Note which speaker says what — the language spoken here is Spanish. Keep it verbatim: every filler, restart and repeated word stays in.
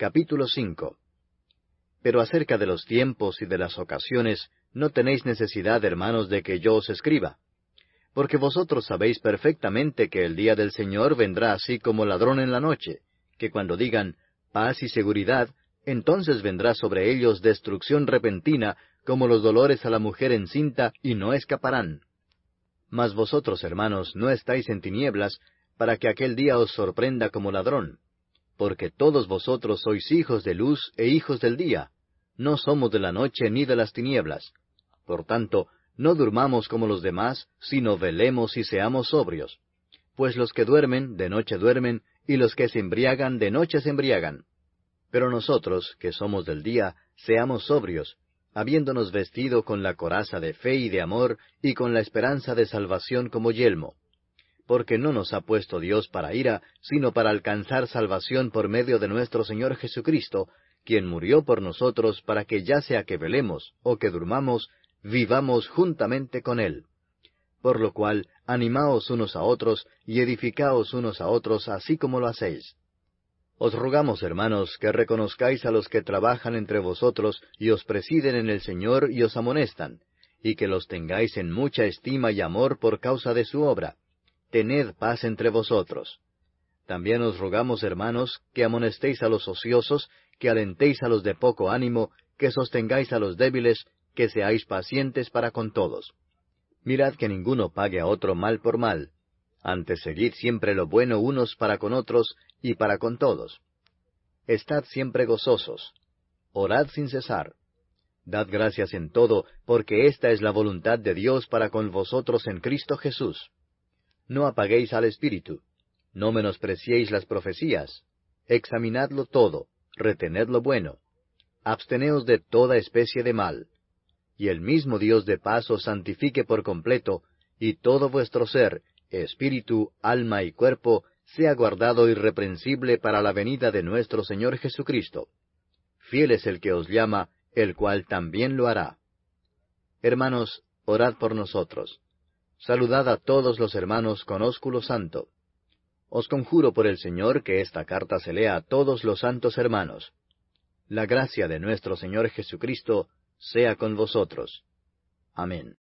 Speaker 1: Capítulo cinco. Pero acerca de los tiempos y de las ocasiones, no tenéis necesidad, hermanos, de que yo os escriba. Porque vosotros sabéis perfectamente que el día del Señor vendrá así como ladrón en la noche, que cuando digan paz y seguridad, entonces vendrá sobre ellos destrucción repentina, como los dolores a la mujer encinta, y no escaparán. Mas vosotros, hermanos, no estáis en tinieblas, para que aquel día os sorprenda como ladrón. Porque todos vosotros sois hijos de luz e hijos del día. No somos de la noche ni de las tinieblas. Por tanto, no durmamos como los demás, sino velemos y seamos sobrios. Pues los que duermen, de noche duermen, y los que se embriagan, de noche se embriagan. Pero nosotros, que somos del día, seamos sobrios, habiéndonos vestido con la coraza de fe y de amor, y con la esperanza de salvación como yelmo. Porque no nos ha puesto Dios para ira, sino para alcanzar salvación por medio de nuestro Señor Jesucristo, quien murió por nosotros para que ya sea que velemos o que durmamos, vivamos juntamente con Él. Por lo cual, animaos unos a otros y edificaos unos a otros, así como lo hacéis. Os rogamos, hermanos, que reconozcáis a los que trabajan entre vosotros y os presiden en el Señor y os amonestan, y que los tengáis en mucha estima y amor por causa de su obra. Tened paz entre vosotros. También os rogamos, hermanos, que amonestéis a los ociosos, que alentéis a los de poco ánimo, que sostengáis a los débiles, que seáis pacientes para con todos. Mirad que ninguno pague a otro mal por mal. Antes seguid siempre lo bueno unos para con otros y para con todos. Estad siempre gozosos. Orad sin cesar. Dad gracias en todo, porque esta es la voluntad de Dios para con vosotros en Cristo Jesús. No apaguéis al Espíritu. No menospreciéis las profecías. Examinadlo todo, retened lo bueno. Absteneos de toda especie de mal. Y el mismo Dios de paz os santifique por completo, y todo vuestro ser, espíritu, alma y cuerpo, sea guardado irreprensible para la venida de nuestro Señor Jesucristo. Fiel es el que os llama, el cual también lo hará. Hermanos, orad por nosotros. Saludad a todos los hermanos con ósculo santo. Os conjuro por el Señor que esta carta se lea a todos los santos hermanos. La gracia de nuestro Señor Jesucristo sea con vosotros. Amén.